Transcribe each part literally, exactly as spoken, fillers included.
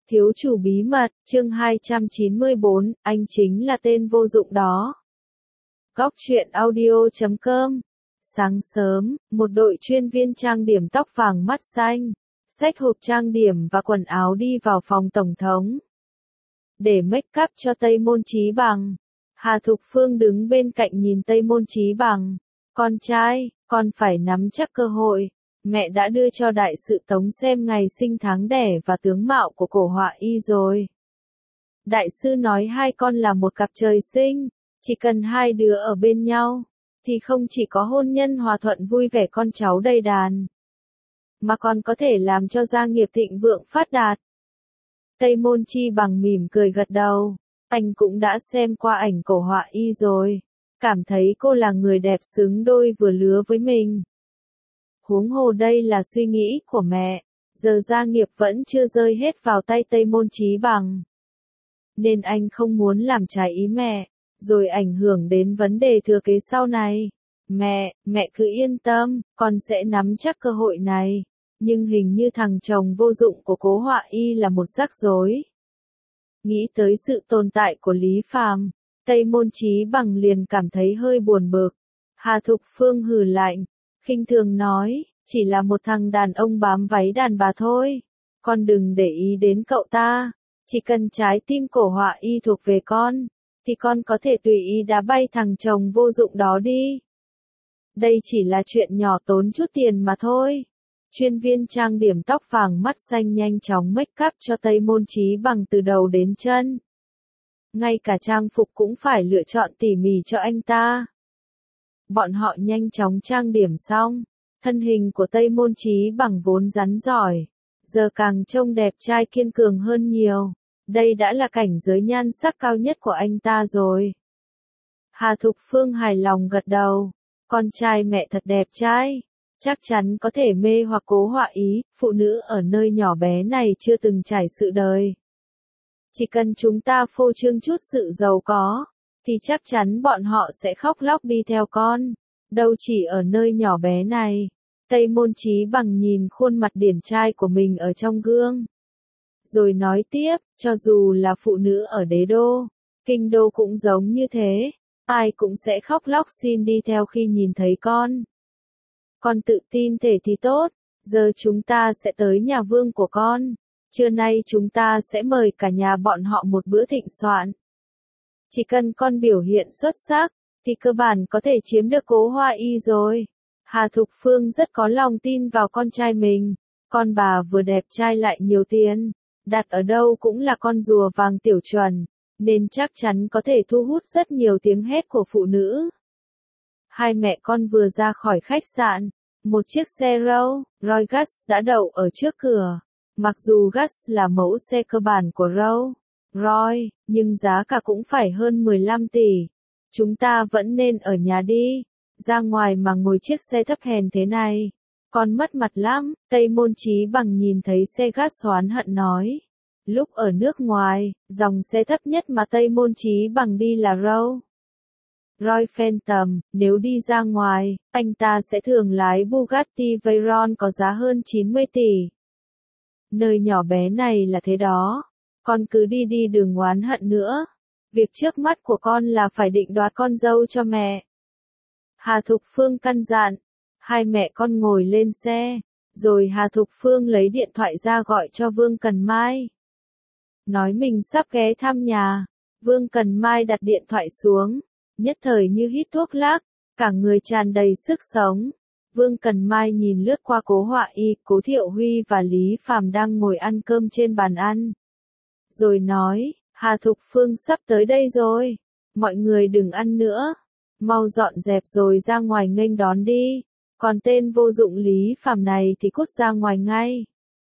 Thiếu chủ bí mật, chương hai trăm chín mươi bốn, anh chính là tên vô dụng đó. Góc truyện audio chấm com. Sáng sớm, một đội chuyên viên trang điểm tóc vàng mắt xanh, xách hộp trang điểm và quần áo đi vào phòng tổng thống. Để make up cho Tây Môn Chí Bằng, Hà Thục Phương đứng bên cạnh nhìn Tây Môn Chí Bằng. Con trai, con phải nắm chắc cơ hội. Mẹ đã đưa cho đại sự tống xem ngày sinh tháng đẻ và tướng mạo của cổ họa y rồi. Đại sư nói hai con là một cặp trời sinh, chỉ cần hai đứa ở bên nhau, thì không chỉ có hôn nhân hòa thuận vui vẻ con cháu đầy đàn, mà còn có thể làm cho gia nghiệp thịnh vượng phát đạt. Tây Môn Chí Bằng mỉm cười gật đầu, anh cũng đã xem qua ảnh cổ họa y rồi, cảm thấy cô là người đẹp xứng đôi vừa lứa với mình. Huống hồ đây là suy nghĩ của mẹ, giờ gia nghiệp vẫn chưa rơi hết vào tay Tây Môn Chí Bằng. Nên anh không muốn làm trái ý mẹ, rồi ảnh hưởng đến vấn đề thừa kế sau này. Mẹ, mẹ cứ yên tâm, con sẽ nắm chắc cơ hội này. Nhưng hình như thằng chồng vô dụng của cố họa y là một rắc rối. Nghĩ tới sự tồn tại của Lý Phàm, Tây Môn Chí Bằng liền cảm thấy hơi buồn bực. Hà Thục Phương hừ lạnh, khinh thường nói, chỉ là một thằng đàn ông bám váy đàn bà thôi. Con đừng để ý đến cậu ta. Chỉ cần trái tim cổ họa y thuộc về con, thì con có thể tùy ý đá bay thằng chồng vô dụng đó đi. Đây chỉ là chuyện nhỏ tốn chút tiền mà thôi. Chuyên viên trang điểm tóc vàng mắt xanh nhanh chóng make up cho Tây Môn Chí Bằng từ đầu đến chân. Ngay cả trang phục cũng phải lựa chọn tỉ mỉ cho anh ta. Bọn họ nhanh chóng trang điểm xong, thân hình của Tây Môn Chí Bằng vốn rắn giỏi, giờ càng trông đẹp trai kiên cường hơn nhiều. Đây đã là cảnh giới nhan sắc cao nhất của anh ta rồi. Hà Thục Phương hài lòng gật đầu, con trai mẹ thật đẹp trai, chắc chắn có thể mê hoặc cố họa ý. Phụ nữ ở nơi nhỏ bé này chưa từng trải sự đời. Chỉ cần chúng ta phô trương chút sự giàu có, thì chắc chắn bọn họ sẽ khóc lóc đi theo con. Đâu chỉ ở nơi nhỏ bé này. Tây Môn Chí Bằng nhìn khuôn mặt điển trai của mình ở trong gương, rồi nói tiếp, cho dù là phụ nữ ở đế đô, kinh đô cũng giống như thế, ai cũng sẽ khóc lóc xin đi theo khi nhìn thấy con. Con tự tin thể thì tốt, giờ chúng ta sẽ tới nhà vương của con, trưa nay chúng ta sẽ mời cả nhà bọn họ một bữa thịnh soạn. Chỉ cần con biểu hiện xuất sắc, thì cơ bản có thể chiếm được cố họa y rồi. Hà Thục Phương rất có lòng tin vào con trai mình, con bà vừa đẹp trai lại nhiều tiền, đặt ở đâu cũng là con rùa vàng tiểu chuẩn, nên chắc chắn có thể thu hút rất nhiều tiếng hét của phụ nữ. Hai mẹ con vừa ra khỏi khách sạn, một chiếc xe Rolls Royce đã đậu ở trước cửa. Mặc dù Gas là mẫu xe cơ bản của Rolls Royce, nhưng giá cả cũng phải hơn mười lăm tỷ. Chúng ta vẫn nên ở nhà đi, ra ngoài mà ngồi chiếc xe thấp hèn thế này, con mất mặt lắm. Tây Môn Chí Bằng nhìn thấy xe Gas oán hận nói. Lúc ở nước ngoài, dòng xe thấp nhất mà Tây Môn Chí Bằng đi là Rolls Royce Phantom. Nếu đi ra ngoài, anh ta sẽ thường lái Bugatti Veyron có giá hơn chín mươi tỷ. Nơi nhỏ bé này là thế đó. Con cứ đi đi đừng oán hận nữa. Việc trước mắt của con là phải định đoạt con dâu cho mẹ. Hà Thục Phương căn dặn. Hai mẹ con ngồi lên xe, rồi Hà Thục Phương lấy điện thoại ra gọi cho Vương Cần Mai. Nói mình sắp ghé thăm nhà. Vương Cần Mai đặt điện thoại xuống, nhất thời như hít thuốc lắc, cả người tràn đầy sức sống. Vương Cần Mai nhìn lướt qua cố họa y, Cố Thiệu Huy và Lý Phàm đang ngồi ăn cơm trên bàn ăn. Rồi nói, Hà Thục Phương sắp tới đây rồi, mọi người đừng ăn nữa, mau dọn dẹp rồi ra ngoài nghênh đón đi, còn tên vô dụng Lý Phàm này thì cút ra ngoài ngay.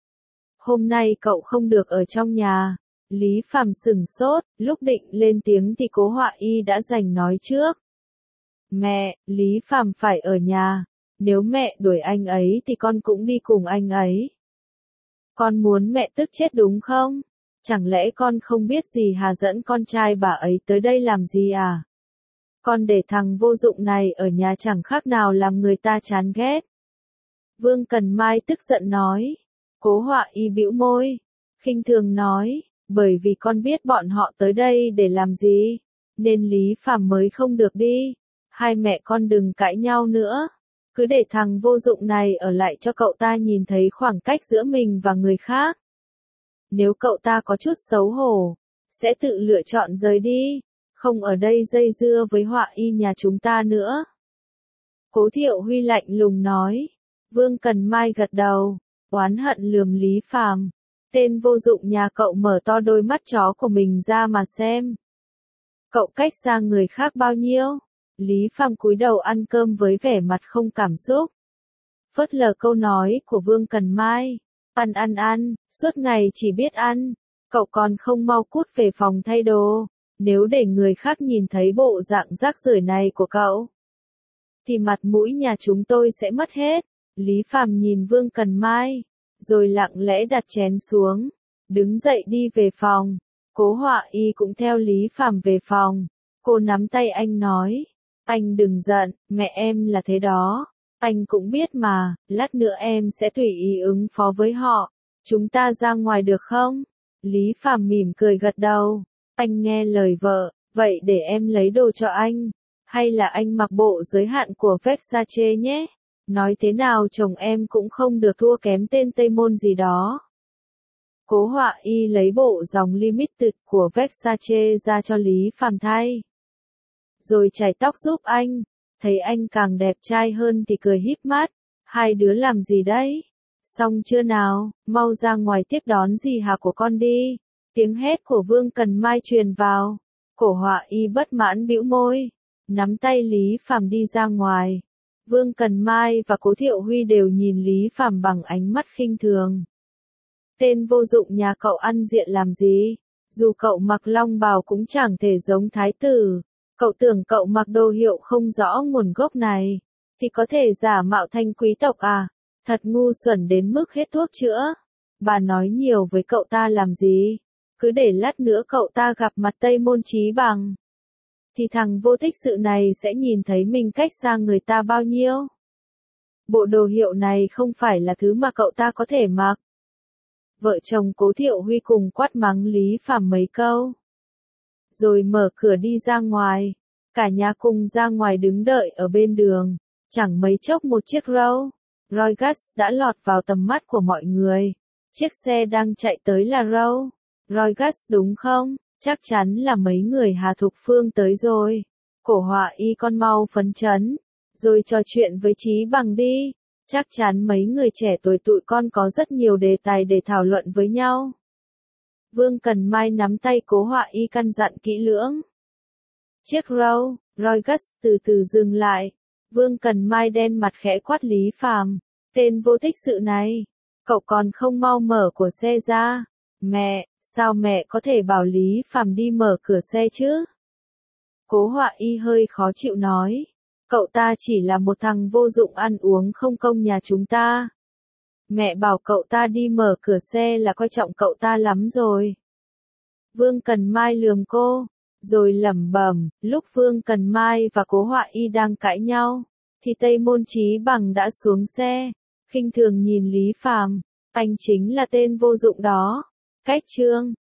Hôm nay cậu không được ở trong nhà. Lý Phàm sửng sốt, lúc định lên tiếng thì cố họa y đã giành nói trước. Mẹ, Lý Phàm phải ở nhà, nếu mẹ đuổi anh ấy thì con cũng đi cùng anh ấy. Con muốn mẹ tức chết đúng không? Chẳng lẽ con không biết gì Hà dẫn con trai bà ấy tới đây làm gì à? Con để thằng vô dụng này ở nhà chẳng khác nào làm người ta chán ghét. Vương Cần Mai tức giận nói. Cố họa y bĩu môi. khinh thường nói, bởi vì con biết bọn họ tới đây để làm gì, nên Lý Phàm mới không được đi. Hai mẹ con đừng cãi nhau nữa, cứ để thằng vô dụng này ở lại cho cậu ta nhìn thấy khoảng cách giữa mình và người khác. Nếu cậu ta có chút xấu hổ, sẽ tự lựa chọn rời đi, không ở đây dây dưa với họa y nhà chúng ta nữa. Cố Thiệu Huy lạnh lùng nói. Vương Cần Mai gật đầu, oán hận lườm Lý Phàm. Tên vô dụng nhà cậu mở to đôi mắt chó của mình ra mà xem. Cậu cách xa người khác bao nhiêu? Lý Phàm cúi đầu ăn cơm với vẻ mặt không cảm xúc. Phớt lờ câu nói của Vương Cần Mai. Ăn ăn ăn, suốt ngày chỉ biết ăn. Cậu còn không mau cút về phòng thay đồ. Nếu để người khác nhìn thấy bộ dạng rác rưởi này của cậu, thì mặt mũi nhà chúng tôi sẽ mất hết. Lý Phàm nhìn Vương Cần Mai, rồi lặng lẽ đặt chén xuống, đứng dậy đi về phòng. Cố Họa Y cũng theo Lý Phàm về phòng. Cô nắm tay anh nói, anh đừng giận, mẹ em là thế đó. Anh cũng biết mà, lát nữa em sẽ tùy ý ứng phó với họ. Chúng ta ra ngoài được không? Lý Phàm mỉm cười gật đầu. Anh nghe lời vợ, vậy để em lấy đồ cho anh. Hay là anh mặc bộ giới hạn của Versace nhé? Nói thế nào chồng em cũng không được thua kém tên Tây Môn gì đó. Cố Họa Y lấy bộ dòng limited của Versace ra cho Lý Phàm thay. Rồi chải tóc giúp anh. Thấy anh càng đẹp trai hơn thì cười híp mắt. Hai đứa làm gì đấy? Xong chưa nào, mau ra ngoài tiếp đón dì Hà của con đi. Tiếng hét của Vương Cần Mai truyền vào. Cố Họa Y bất mãn bĩu môi, nắm tay Lý Phàm đi ra ngoài. Vương Cần Mai và Cố Thiệu Huy đều nhìn Lý Phàm bằng ánh mắt khinh thường. Tên vô dụng nhà cậu ăn diện làm gì? Dù cậu mặc long bào cũng chẳng thể giống thái tử. Cậu tưởng cậu mặc đồ hiệu không rõ nguồn gốc này, thì có thể giả mạo thành quý tộc à? Thật ngu xuẩn đến mức hết thuốc chữa. Bà nói nhiều với cậu ta làm gì? Cứ để lát nữa cậu ta gặp mặt Tây Môn Chí Bằng, thì thằng vô tích sự này sẽ nhìn thấy mình cách xa người ta bao nhiêu. Bộ đồ hiệu này không phải là thứ mà cậu ta có thể mặc. Vợ chồng Cố Thiệu Huy cùng quát mắng Lý Phàm mấy câu, rồi mở cửa đi ra ngoài. Cả nhà cùng ra ngoài đứng đợi ở bên đường. Chẳng mấy chốc một chiếc Rolls Royce đã lọt vào tầm mắt của mọi người. Chiếc xe đang chạy tới là Rolls Royce đúng không? Chắc chắn là mấy người Hà Thục Phương tới rồi. Cố Họa Y con mau phấn chấn, rồi trò chuyện với Chí Bằng đi. Chắc chắn mấy người trẻ tuổi tụi con có rất nhiều đề tài để thảo luận với nhau. Vương Cần Mai nắm tay Cố Họa Y căn dặn kỹ lưỡng. Chiếc Rolls Royce từ từ dừng lại. Vương Cần Mai đen mặt khẽ quát Lý Phàm, tên vô tích sự này, cậu còn không mau mở của xe ra. Mẹ, sao mẹ có thể bảo Lý Phàm đi mở cửa xe chứ? Cố Họa Y hơi khó chịu nói, cậu ta chỉ là một thằng vô dụng ăn uống không công nhà chúng ta. Mẹ bảo cậu ta đi mở cửa xe là coi trọng cậu ta lắm rồi. Vương Cần Mai lườm cô, rồi lẩm bẩm. Lúc Vương Cần Mai và Cố Họa Y đang cãi nhau, thì Tây Môn Chí Bằng đã xuống xe, khinh thường nhìn Lý Phàm, anh chính là tên vô dụng đó. Cách chương